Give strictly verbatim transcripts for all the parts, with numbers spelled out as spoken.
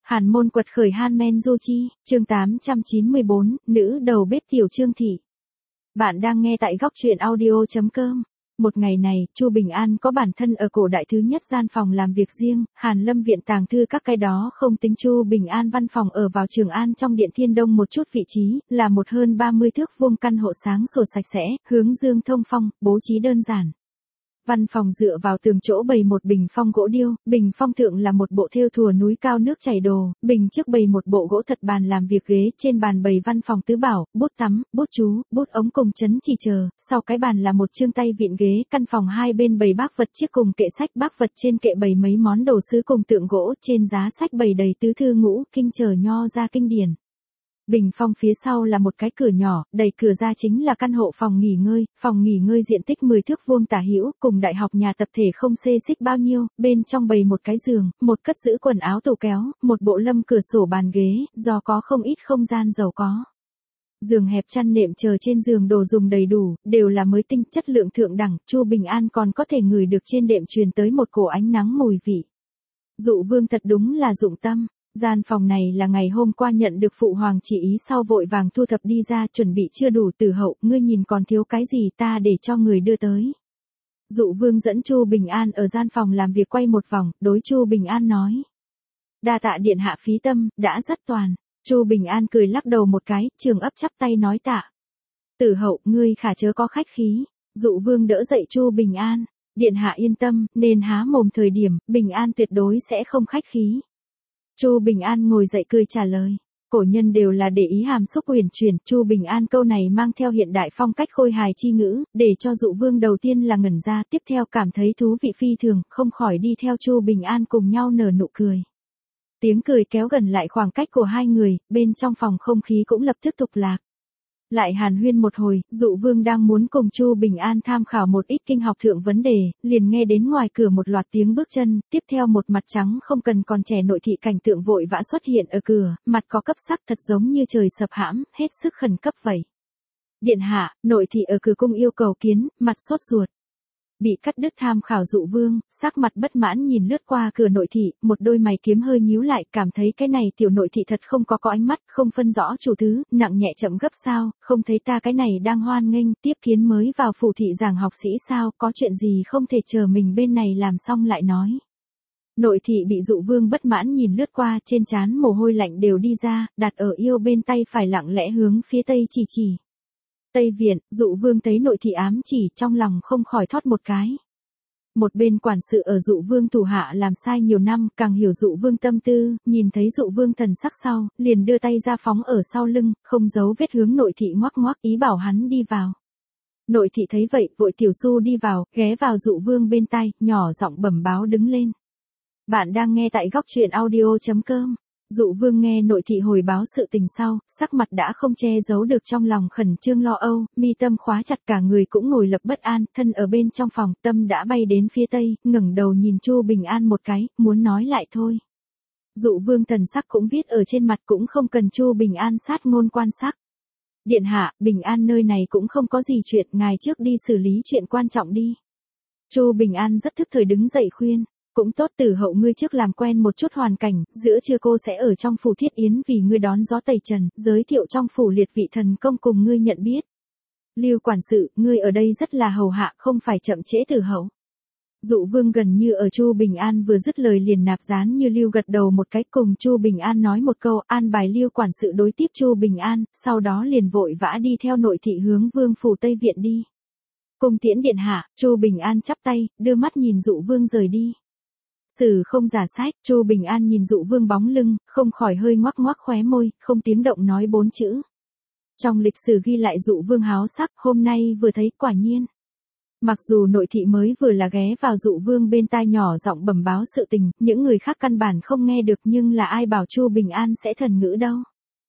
Hàn môn quật khởi Han Men Du Chi, chương tám trăm chín mươi bốn, nữ đầu bếp tiểu Trương Thị. Bạn đang nghe tại góc truyện audio chấm com. Một ngày này, Chu Bình An có bản thân ở cổ đại thứ nhất gian phòng làm việc riêng, Hàn Lâm viện tàng thư các cái đó không tính Chu Bình An văn phòng ở vào Trường An trong điện Thiên Đông một chút vị trí, là một hơn ba mươi thước vuông căn hộ sáng sủa sạch sẽ, hướng dương thông phong, bố trí đơn giản. Văn phòng dựa vào tường chỗ bày một bình phong gỗ điêu, bình phong thượng là một bộ thêu thùa núi cao nước chảy đồ, bình trước bày một bộ gỗ thật bàn làm việc ghế, trên bàn bày văn phòng tứ bảo, bút tắm, bút chú, bút ống cùng chấn chỉ chờ, sau cái bàn là một chương tay vịn ghế, căn phòng hai bên bày bác vật chiếc cùng kệ sách, bác vật trên kệ bày mấy món đồ sứ cùng tượng gỗ, trên giá sách bày đầy tứ thư ngũ kinh chờ nho ra kinh điển. Bình phong phía sau là một cái cửa nhỏ, đẩy cửa ra chính là căn hộ phòng nghỉ ngơi, phòng nghỉ ngơi diện tích mười thước vuông tả hữu, cùng đại học nhà tập thể không xê xích bao nhiêu, bên trong bày một cái giường, một cất giữ quần áo tủ kéo, một bộ lâm cửa sổ bàn ghế, do có không ít không gian giàu có. Giường hẹp chăn nệm chờ trên giường đồ dùng đầy đủ, đều là mới tinh, chất lượng thượng đẳng, Chu Bình An còn có thể ngửi được trên đệm truyền tới một cổ ánh nắng mùi vị. Dụ Vương thật đúng là dụng tâm. Gian phòng này là ngày hôm qua nhận được phụ hoàng chỉ ý sau vội vàng thu thập đi ra, chuẩn bị chưa đủ. Tử Hậu, ngươi nhìn còn thiếu cái gì ta để cho người đưa tới. Dụ Vương dẫn Chu Bình An ở gian phòng làm việc quay một vòng, đối Chu Bình An nói. Đa tạ điện hạ phí tâm, đã rất toàn. Chu Bình An cười lắc đầu một cái, trường ấp chắp tay nói tạ. Tử Hậu, ngươi khả chớ có khách khí. Dụ Vương đỡ dậy Chu Bình An. Điện hạ yên tâm, nên há mồm thời điểm, Bình An tuyệt đối sẽ không khách khí. Chu Bình An ngồi dậy cười trả lời. Cổ nhân đều là để ý hàm xúc uyển chuyển, Chu Bình An câu này mang theo hiện đại phong cách khôi hài chi ngữ, để cho Dụ Vương đầu tiên là ngẩn ra, tiếp theo cảm thấy thú vị phi thường, không khỏi đi theo Chu Bình An cùng nhau nở nụ cười. Tiếng cười kéo gần lại khoảng cách của hai người, bên trong phòng không khí cũng lập tức tục lạc. Lại hàn huyên một hồi, Dụ Vương đang muốn cùng Chu Bình An tham khảo một ít kinh học thượng vấn đề, liền nghe đến ngoài cửa một loạt tiếng bước chân, tiếp theo một mặt trắng không cần còn trẻ nội thị cảnh tượng vội vã xuất hiện ở cửa, mặt có cấp sắc thật giống như trời sập hãm, hết sức khẩn cấp vậy. Điện hạ, nội thị ở cửa cung yêu cầu kiến, mặt sốt ruột. Bị cắt đứt tham khảo Dụ Vương, sắc mặt bất mãn nhìn lướt qua cửa nội thị, một đôi mày kiếm hơi nhíu lại, cảm thấy cái này tiểu nội thị thật không có có ánh mắt, không phân rõ chủ thứ, nặng nhẹ chậm gấp sao, không thấy ta cái này đang hoan nghênh, tiếp kiến mới vào phủ thị giảng học sĩ sao, có chuyện gì không thể chờ mình bên này làm xong lại nói. Nội thị bị Dụ Vương bất mãn nhìn lướt qua, trên trán mồ hôi lạnh đều đi ra, đặt ở yêu bên tay phải lặng lẽ hướng phía tây chỉ chỉ. Tây viện, Dụ Vương thấy nội thị ám chỉ, trong lòng không khỏi thót một cái. Một bên quản sự ở Dụ Vương thủ hạ làm sai nhiều năm, càng hiểu Dụ Vương tâm tư, nhìn thấy Dụ Vương thần sắc sau, liền đưa tay ra phóng ở sau lưng, không giấu vết hướng nội thị ngoắc ngoắc ý bảo hắn đi vào. Nội thị thấy vậy, vội tiểu su đi vào, ghé vào Dụ Vương bên tai, nhỏ giọng bẩm báo đứng lên. Bạn đang nghe tại góc truyện audio chấm com. Dụ Vương nghe nội thị hồi báo sự tình sau, sắc mặt đã không che giấu được trong lòng khẩn trương lo âu, mi tâm khóa chặt cả người cũng ngồi lập bất an, thân ở bên trong phòng, tâm đã bay đến phía tây, ngẩng đầu nhìn Chu Bình An một cái, muốn nói lại thôi. Dụ Vương thần sắc cũng viết ở trên mặt cũng không cần Chu Bình An sát ngôn quan sắc. Điện hạ, Bình An nơi này cũng không có gì chuyện, ngài trước đi xử lý chuyện quan trọng đi. Chu Bình An rất thức thời đứng dậy khuyên. Cũng tốt, Tử Hậu ngươi trước làm quen một chút hoàn cảnh, giữa trưa cô sẽ ở trong phủ Thiết Yến vì ngươi đón gió tẩy trần, giới thiệu trong phủ liệt vị thần công cùng ngươi nhận biết. Lưu quản sự, ngươi ở đây rất là hầu hạ, không phải chậm trễ Tử Hậu. Dụ Vương gần như ở Chu Bình An vừa dứt lời liền nạp dán như Lưu gật đầu một cái, cùng Chu Bình An nói một câu, an bài Lưu quản sự đối tiếp Chu Bình An, sau đó liền vội vã đi theo nội thị hướng Vương phủ Tây viện đi. Cung tiễn điện hạ, Chu Bình An chắp tay, đưa mắt nhìn Dụ Vương rời đi. Sử không giả sách, Chu Bình An nhìn Dụ Vương bóng lưng, không khỏi hơi ngoắc ngoắc khóe môi, không tiếng động nói bốn chữ. Trong lịch sử ghi lại Dụ Vương háo sắc, hôm nay vừa thấy quả nhiên. Mặc dù nội thị mới vừa là ghé vào Dụ Vương bên tai nhỏ giọng bẩm báo sự tình, những người khác căn bản không nghe được, nhưng là ai bảo Chu Bình An sẽ thần ngữ đâu.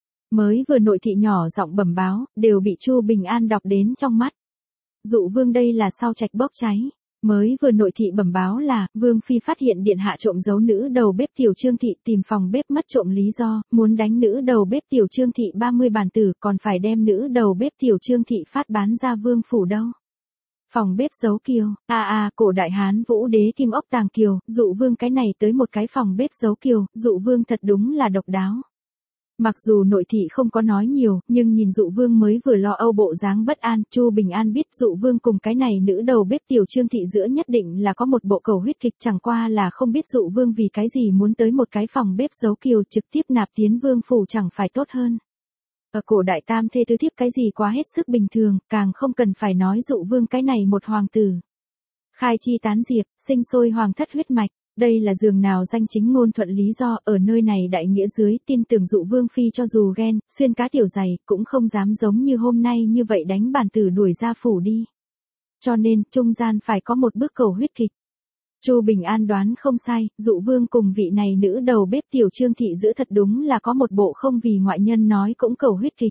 Mới vừa nội thị nhỏ giọng bẩm báo, đều bị Chu Bình An đọc đến trong mắt. Dụ Vương đây là sau trạch bốc cháy. Mới vừa nội thị bẩm báo là, Vương Phi phát hiện điện hạ trộm giấu nữ đầu bếp tiểu Trương Thị, tìm phòng bếp mất trộm lý do, muốn đánh nữ đầu bếp tiểu Trương Thị ba mươi bản tử, còn phải đem nữ đầu bếp tiểu Trương Thị phát bán ra Vương phủ đâu. Phòng bếp giấu kiều, a a, à, cổ đại Hán Vũ đế kim ốc tàng kiều, Dụ Vương cái này tới một cái phòng bếp giấu kiều, Dụ Vương thật đúng là độc đáo. Mặc dù nội thị không có nói nhiều, nhưng nhìn Dụ Vương mới vừa lo âu bộ dáng bất an, Chu Bình An biết Dụ Vương cùng cái này nữ đầu bếp tiểu Trương thị giữa nhất định là có một bộ cầu huyết kịch, chẳng qua là không biết Dụ Vương vì cái gì muốn tới một cái phòng bếp giấu kiều trực tiếp nạp tiến vương phủ chẳng phải tốt hơn. Ở cổ đại tam thê tứ thiếp cái gì quá hết sức bình thường, càng không cần phải nói Dụ Vương cái này một hoàng tử. Khai chi tán diệp, sinh sôi hoàng thất huyết mạch, đây là giường nào danh chính ngôn thuận lý do, ở nơi này đại nghĩa dưới, tin tưởng Dụ Vương phi cho dù ghen, xuyên cá tiểu dày, cũng không dám giống như hôm nay như vậy đánh bản tử đuổi ra phủ đi. Cho nên, trung gian phải có một bước cầu huyết kịch. Chu Bình An đoán không sai, Dụ Vương cùng vị này nữ đầu bếp tiểu Trương thị giữ thật đúng là có một bộ không vì ngoại nhân nói cũng cầu huyết kịch.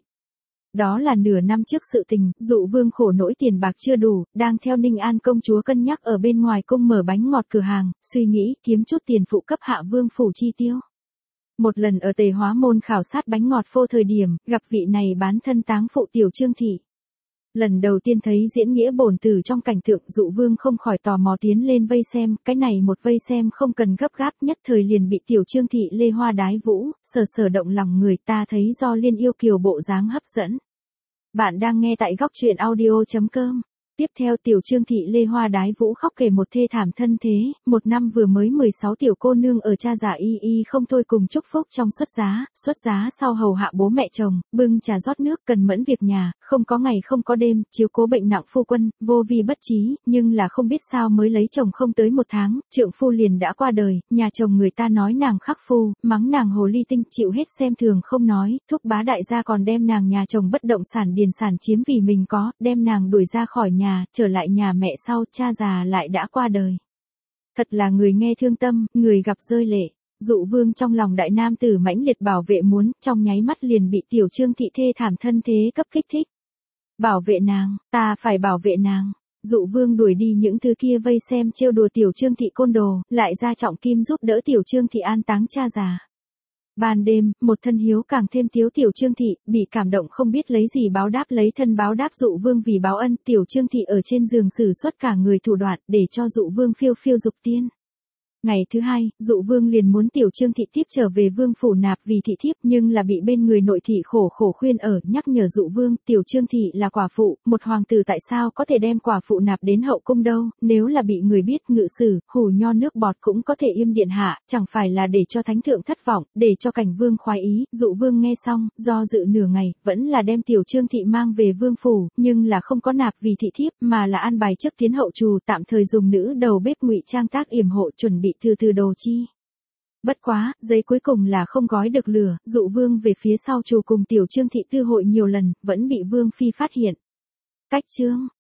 Đó là nửa năm trước sự tình, Dụ Vương khổ nỗi tiền bạc chưa đủ, đang theo Ninh An công chúa cân nhắc ở bên ngoài cung mở bánh ngọt cửa hàng, suy nghĩ kiếm chút tiền phụ cấp hạ vương phủ chi tiêu. Một lần ở Tề Hóa Môn khảo sát bánh ngọt phô thời điểm, gặp vị này bán thân táng phụ tiểu Trương thị. Lần đầu tiên thấy diễn nghĩa bổn tử trong cảnh tượng, Dụ Vương không khỏi tò mò tiến lên vây xem, cái này một vây xem không cần gấp gáp, nhất thời liền bị tiểu Trương thị lê hoa đái vũ, sờ sờ động lòng người ta thấy do liên yêu kiều bộ dáng hấp dẫn. Bạn đang nghe tại góc truyện audio chấm com. Tiếp theo tiểu Trương thị lê hoa đái vũ khóc kể một thê thảm thân thế, một năm vừa mới mười sáu tiểu cô nương ở cha già y y không thôi cùng chúc phúc trong xuất giá, xuất giá sau hầu hạ bố mẹ chồng, bưng trà rót nước cần mẫn việc nhà, không có ngày không có đêm, chiếu cố bệnh nặng phu quân, vô vi bất trí, nhưng là không biết sao mới lấy chồng không tới một tháng, trượng phu liền đã qua đời, nhà chồng người ta nói nàng khắc phu, mắng nàng hồ ly tinh, chịu hết xem thường không nói, thúc bá đại gia còn đem nàng nhà chồng bất động sản điền sản chiếm vì mình có, đem nàng đuổi ra khỏi nhà. Nhà, trở lại nhà mẹ sau, cha già lại đã qua đời. Thật là người nghe thương tâm, người gặp rơi lệ. Dụ Vương trong lòng đại nam tử mãnh liệt bảo vệ muốn, trong nháy mắt liền bị tiểu Trương thị thê thảm thân thế cấp kích thích. Bảo vệ nàng, ta phải bảo vệ nàng. Dụ Vương đuổi đi những thứ kia vây xem trêu đùa tiểu Trương thị côn đồ, lại ra trọng kim giúp đỡ tiểu Trương thị an táng cha già. Ban đêm, một thân hiếu càng thêm thiếu tiểu Trương thị, bị cảm động không biết lấy gì báo đáp lấy thân báo đáp Dụ Vương vì báo ân, tiểu Trương thị ở trên giường sử xuất cả người thủ đoạn, để cho Dụ Vương phiêu phiêu dục tiên. Ngày thứ hai, Dụ Vương liền muốn tiểu Trương thị tiếp trở về vương phủ nạp vì thị thiếp, nhưng là bị bên người nội thị khổ khổ khuyên ở, nhắc nhở Dụ Vương, tiểu Trương thị là quả phụ, một hoàng tử tại sao có thể đem quả phụ nạp đến hậu cung đâu, nếu là bị người biết ngự sử, hù nho nước bọt cũng có thể im điện hạ, chẳng phải là để cho thánh thượng thất vọng, để cho cảnh vương khoái ý. Dụ Vương nghe xong, do dự nửa ngày, vẫn là đem tiểu Trương thị mang về vương phủ, nhưng là không có nạp vì thị thiếp, mà là an bài trước tiến hậu trù, tạm thời dùng nữ đầu bếp ngụy trang tác yểm hộ chuẩn bị từ từ đồ chi. Bất quá, giấy cuối cùng là không gói được lửa, Dụ Vương về phía sau trù cùng tiểu Trương thị tư hội nhiều lần, vẫn bị Vương phi phát hiện. Cách chương,